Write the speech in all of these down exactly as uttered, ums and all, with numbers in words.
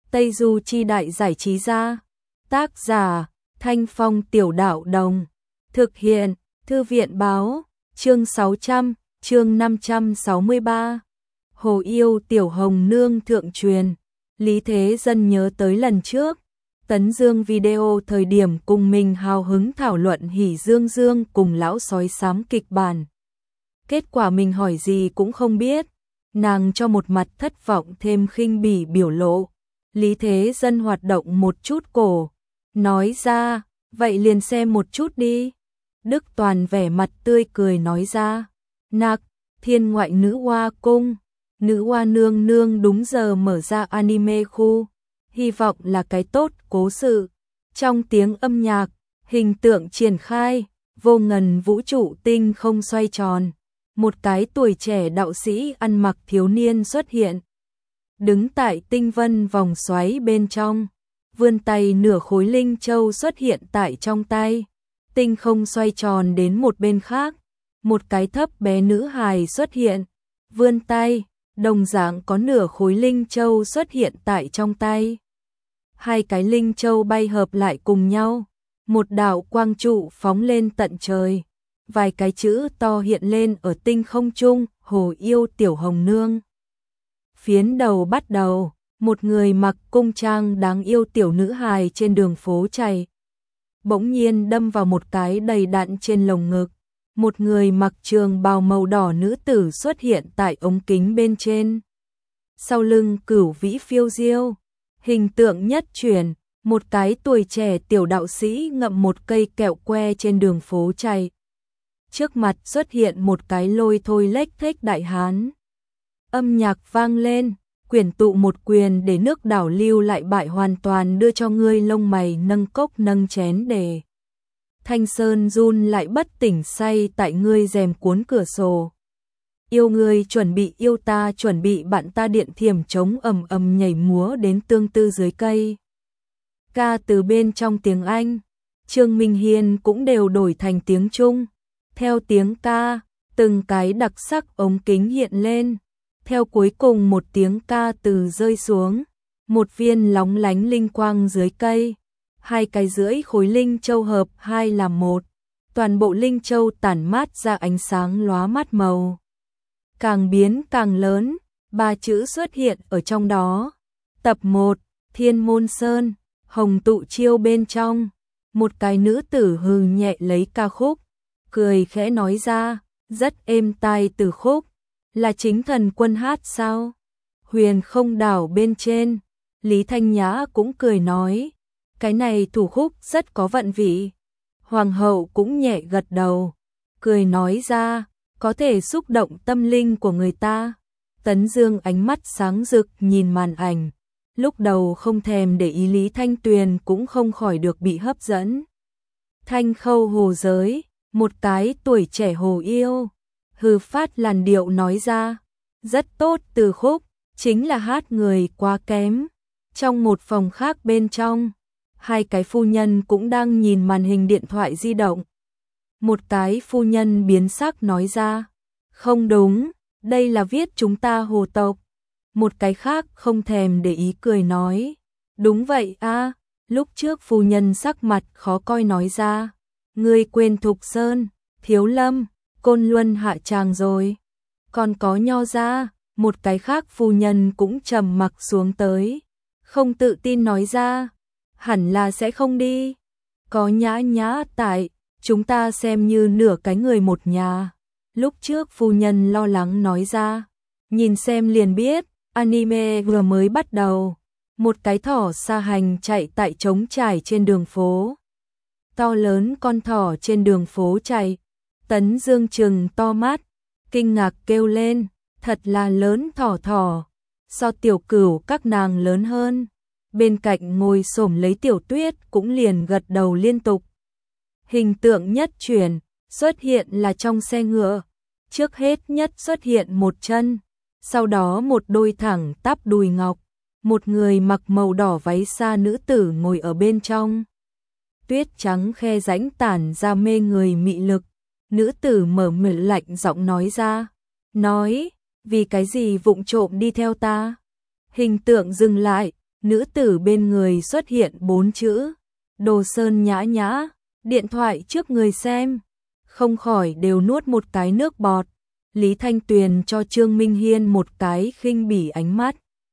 Tây Du Chi Đại Giải Trí Gia. Tác giả, Thanh Phong Tiểu Đạo Đồng. Thực hiện, Thư viện Báo. Chương sáu trăm, chương năm trăm sáu mươi ba. Hồ Yêu Tiểu Hồng Nương thượng truyền. Lý Thế Dân nhớ tới lần trước, Tấn Dương video thời điểm cùng mình hào hứng thảo luận Hỉ Dương Dương cùng lão sói xám kịch bản. Kết quả mình hỏi gì cũng không biết, nàng cho một mặt thất vọng thêm khinh bỉ biểu lộ. Lý Thế Dân hoạt động một chút cổ, nói ra, vậy liền xem một chút đi. Đức Toàn vẻ mặt tươi cười nói ra, nạc, Thiên Ngoại Nữ Hoa Cung, Nữ Hoa Nương Nương đúng giờ mở ra anime khu, hy vọng là cái tốt cố sự. Trong tiếng âm nhạc, hình tượng triển khai, vô ngần vũ trụ tinh không xoay tròn. Một cái tuổi trẻ đạo sĩ ăn mặc thiếu niên xuất hiện. Đứng tại tinh vân vòng xoáy bên trong, vươn tay nửa khối linh châu xuất hiện tại trong tay. Tinh không xoay tròn đến một bên khác, một cái thấp bé nữ hài xuất hiện, vươn tay, đồng dạng có nửa khối linh châu xuất hiện tại trong tay. Hai cái linh châu bay hợp lại cùng nhau, một đạo quang trụ phóng lên tận trời. Vài cái chữ to hiện lên ở tinh không trung, Hồ Yêu Tiểu Hồng Nương. Phiến đầu bắt đầu, một người mặc cung trang đáng yêu tiểu nữ hài trên đường phố chạy. Bỗng nhiên đâm vào một cái đầy đặn trên lồng ngực. Một người mặc trường bào màu đỏ nữ tử xuất hiện tại ống kính bên trên. Sau lưng Cửu Vĩ phiêu diêu, hình tượng nhất chuyển, một cái tuổi trẻ tiểu đạo sĩ ngậm một cây kẹo que trên đường phố chạy. Trước mặt xuất hiện một cái lôi thôi lếch thếch đại hán. Âm nhạc vang lên, quyển tụ một quyền để nước đảo lưu lại bại hoàn toàn đưa cho ngươi lông mày nâng cốc nâng chén để. Thanh Sơn run lại bất tỉnh say tại ngươi rèm cuốn cửa sổ. Yêu ngươi chuẩn bị yêu ta chuẩn bị bạn ta điện thiểm trống ầm ầm nhảy múa đến tương tư dưới cây. Ca từ bên trong tiếng Anh, Trương Minh Hiên cũng đều đổi thành tiếng Trung. Theo tiếng ca, từng cái đặc sắc ống kính hiện lên. Theo cuối cùng một tiếng ca từ rơi xuống, một viên lóng lánh linh quang dưới cây. Hai cái rưỡi khối linh châu hợp hai làm một. Toàn bộ linh châu tản mát ra ánh sáng lóa mắt màu. Càng biến càng lớn, ba chữ xuất hiện ở trong đó. Tập một, Thiên Môn Sơn, Hồng Tụ Chiêu bên trong. Một cái nữ tử hừ nhẹ lấy ca khúc, cười khẽ nói ra, rất êm tai từ khúc, là chính thần quân hát sao? Huyền Không Đảo bên trên, Lý Thanh Nhã cũng cười nói, cái này thủ khúc rất có vận vị. Hoàng hậu cũng nhẹ gật đầu, cười nói ra, có thể xúc động tâm linh của người ta. Tấn Dương ánh mắt sáng rực nhìn màn ảnh, lúc đầu không thèm để ý Lý Thanh Tuyền cũng không khỏi được bị hấp dẫn. Thanh Khâu hồ giới, một cái tuổi trẻ hồ yêu, hừ phát làn điệu nói ra, rất tốt từ khúc, chính là hát người quá kém. Trong một phòng khác bên trong, hai cái phu nhân cũng đang nhìn màn hình điện thoại di động. Một cái phu nhân biến sắc nói ra, không đúng, đây là viết chúng ta hồ tộc. Một cái khác không thèm để ý cười nói, đúng vậy a. Lúc trước phu nhân sắc mặt khó coi nói ra, ngươi quên Thục Sơn, Thiếu Lâm, Côn Luân hạ tràng rồi. Còn có Nho gia, một cái khác phu nhân cũng trầm mặc xuống tới, không tự tin nói ra, hẳn là sẽ không đi. Có Nhã Nhã tại, chúng ta xem như nửa cái người một nhà. Lúc trước phu nhân lo lắng nói ra, nhìn xem liền biết, anime vừa mới bắt đầu. Một cái thỏ sa hành chạy tại trống trải trên đường phố. To lớn con thỏ trên đường phố chạy. Tấn Dương trừng to mắt, kinh ngạc kêu lên, thật là lớn thỏ thỏ. So Tiểu Cửu các nàng lớn hơn. Bên cạnh ngồi xổm lấy Tiểu Tuyết cũng liền gật đầu liên tục. Hình tượng nhất chuyển, xuất hiện là trong xe ngựa. Trước hết nhất xuất hiện một chân, sau đó một đôi thẳng tắp đùi ngọc. Một người mặc màu đỏ váy xa nữ tử ngồi ở bên trong. Tuyết trắng khe rãnh tản ra mê người mị lực. Nữ tử mở miệng lạnh giọng nói ra. Nói, vì cái gì vụng trộm đi theo ta? Hình tượng dừng lại, nữ tử bên người xuất hiện bốn chữ, Đồ Sơn Nhã Nhã, điện thoại trước người xem, không khỏi đều nuốt một cái nước bọt. Lý Thanh Tuyền cho Trương Minh Hiên một cái khinh bỉ ánh mắt,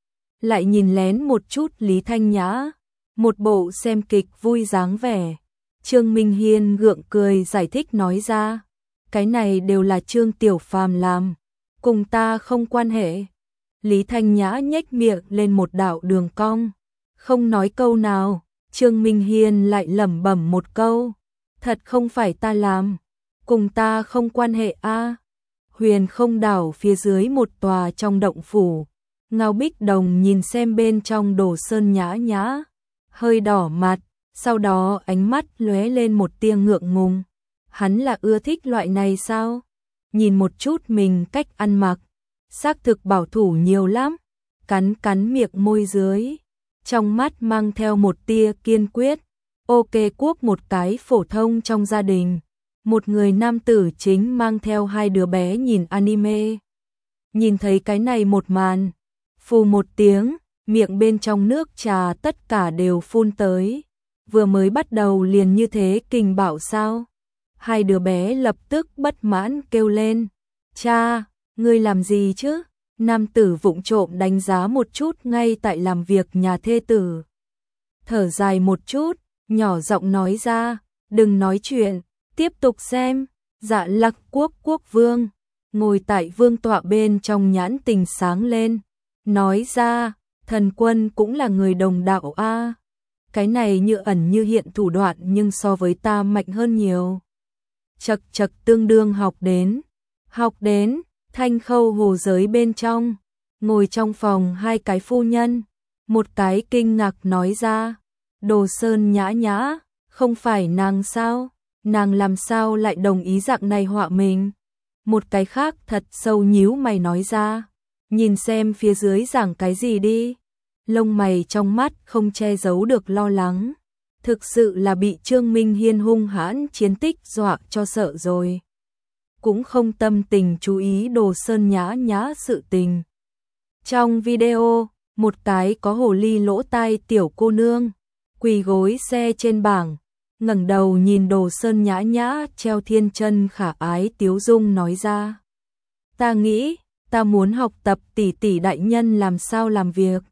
lại nhìn lén một chút Lý Thanh Nhã, một bộ xem kịch vui dáng vẻ. Trương Minh Hiên gượng cười giải thích nói ra, cái này đều là Trương Tiểu Phàm làm, cùng ta không quan hệ. Lý Thanh Nhã nhếch miệng lên một đạo đường cong, không nói câu nào. Trương Minh Hiên lại lẩm bẩm một câu, thật không phải ta làm, cùng ta không quan hệ a. À. Huyền Không đảo phía dưới một tòa trong động phủ, Ngao Bích Đồng nhìn xem bên trong Đồ Sơn Nhã Nhã, hơi đỏ mặt, sau đó ánh mắt lóe lên một tia ngượng ngùng. Hắn là ưa thích loại này sao? Nhìn một chút mình cách ăn mặc, xác thực bảo thủ nhiều lắm, cắn cắn miệng môi dưới, trong mắt mang theo một tia kiên quyết. Ok, quốc một cái phổ thông trong gia đình, một người nam tử chính mang theo hai đứa bé nhìn anime. Nhìn thấy cái này một màn, phù một tiếng, miệng bên trong nước trà tất cả đều phun tới. Vừa mới bắt đầu liền như thế kình bạo sao? Hai đứa bé lập tức bất mãn kêu lên, cha, ngươi làm gì chứ? Nam tử vụng trộm đánh giá một chút ngay tại làm việc nhà thê tử. Thở dài một chút, nhỏ giọng nói ra, đừng nói chuyện, tiếp tục xem. Dạ Lặc Quốc quốc vương, ngồi tại vương tọa bên trong nhãn tình sáng lên, nói ra, thần quân cũng là người đồng đạo a. Cái này như ẩn như hiện thủ đoạn nhưng so với ta mạnh hơn nhiều. Chật chật tương đương học đến, học đến. Thanh Khâu hồ giới bên trong, ngồi trong phòng hai cái phu nhân, một cái kinh ngạc nói ra, Đồ Sơn Nhã Nhã, không phải nàng sao, nàng làm sao lại đồng ý dạng này họa mình. Một cái khác thật sâu nhíu mày nói ra, nhìn xem phía dưới giảng cái gì đi. Lông mày trong mắt không che giấu được lo lắng, thực sự là bị Trương Minh Hiên hung hãn chiến tích dọa cho sợ rồi. Cũng không tâm tình chú ý Đồ Sơn Nhã Nhã sự tình. Trong video, một cái có hồ ly lỗ tai tiểu cô nương, quỳ gối xe trên bảng, ngẩng đầu nhìn Đồ Sơn Nhã Nhã treo thiên chân khả ái tiếu dung nói ra. Ta nghĩ, ta muốn học tập tỷ tỷ đại nhân làm sao làm việc.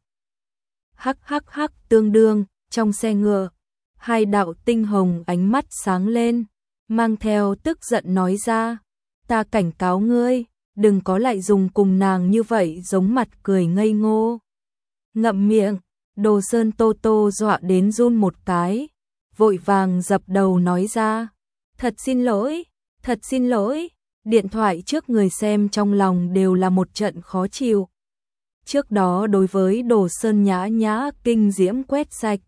Hắc hắc hắc tương đương, trong xe ngựa, hai đạo tinh hồng ánh mắt sáng lên, mang theo tức giận nói ra. Ta cảnh cáo ngươi, đừng có lại dùng cùng nàng như vậy giống mặt cười ngây ngô. Ngậm miệng, Đồ Sơn Tô Tô dọa đến run một cái, vội vàng dập đầu nói ra, thật xin lỗi, thật xin lỗi. Điện thoại trước người xem trong lòng đều là một trận khó chịu. Trước đó đối với Đồ Sơn Nhã Nhã kinh diễm quét sạch,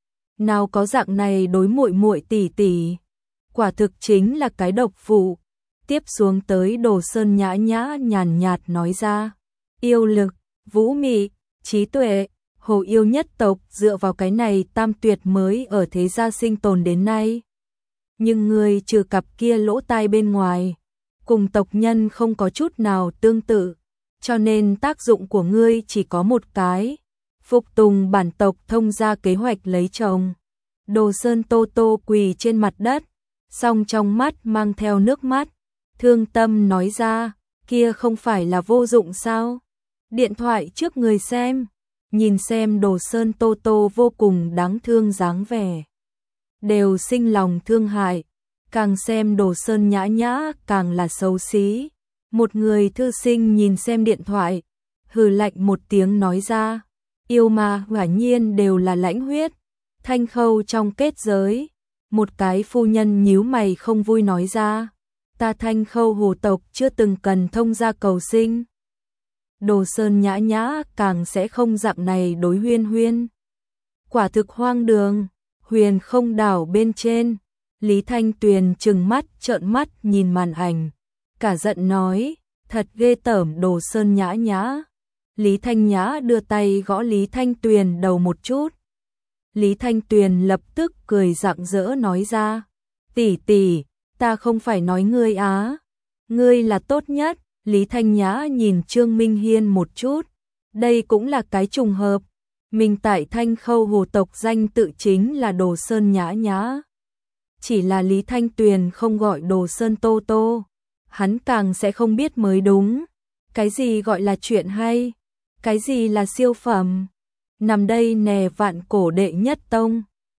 nào có dạng này đối muội muội tỷ tỷ, quả thực chính là cái độc phụ. Tiếp xuống tới Đồ Sơn Nhã Nhã nhàn nhạt nói ra, yêu lực, vũ mị, trí tuệ, hồ yêu nhất tộc dựa vào cái này tam tuyệt mới ở thế gia sinh tồn đến nay. Nhưng ngươi trừ cặp kia lỗ tai bên ngoài, cùng tộc nhân không có chút nào tương tự, cho nên tác dụng của ngươi chỉ có một cái, phục tùng bản tộc thông gia kế hoạch lấy chồng. Đồ Sơn Tô Tô quỳ trên mặt đất, song trong mắt mang theo nước mắt, thương tâm nói ra, kia không phải là vô dụng sao? Điện thoại trước người xem, nhìn xem Đồ Sơn Tô Tô vô cùng đáng thương dáng vẻ, đều sinh lòng thương hại, càng xem Đồ Sơn Nhã Nhã càng là xấu xí. Một người thư sinh nhìn xem điện thoại, hừ lạnh một tiếng nói ra, yêu ma quả nhiên đều là lãnh huyết. Thanh Khâu trong kết giới, một cái phu nhân nhíu mày không vui nói ra, ta Thanh Khâu hồ tộc chưa từng cần thông gia cầu sinh. Đồ Sơn Nhã Nhã càng sẽ không dạng này đối Huyên Huyên. Quả thực hoang đường. Huyền Không đảo bên trên, Lý Thanh Tuyền trừng mắt trợn mắt nhìn màn ảnh, cả giận nói, thật ghê tởm Đồ Sơn Nhã Nhã. Lý Thanh Nhã đưa tay gõ Lý Thanh Tuyền đầu một chút. Lý Thanh Tuyền lập tức cười rạng rỡ nói ra, tỷ tỷ, ta không phải nói ngươi á, ngươi là tốt nhất. Lý Thanh Nhã nhìn Trương Minh Hiên một chút, đây cũng là cái trùng hợp, Mình tại Thanh Khâu hồ tộc danh tự chính là Đồ Sơn Nhã Nhã. Chỉ là Lý Thanh Tuyền không gọi Đồ Sơn Tô Tô, hắn càng sẽ không biết mới đúng. Cái gì gọi là chuyện hay? Cái gì là siêu phẩm? Nằm đây nè vạn cổ đệ nhất tông.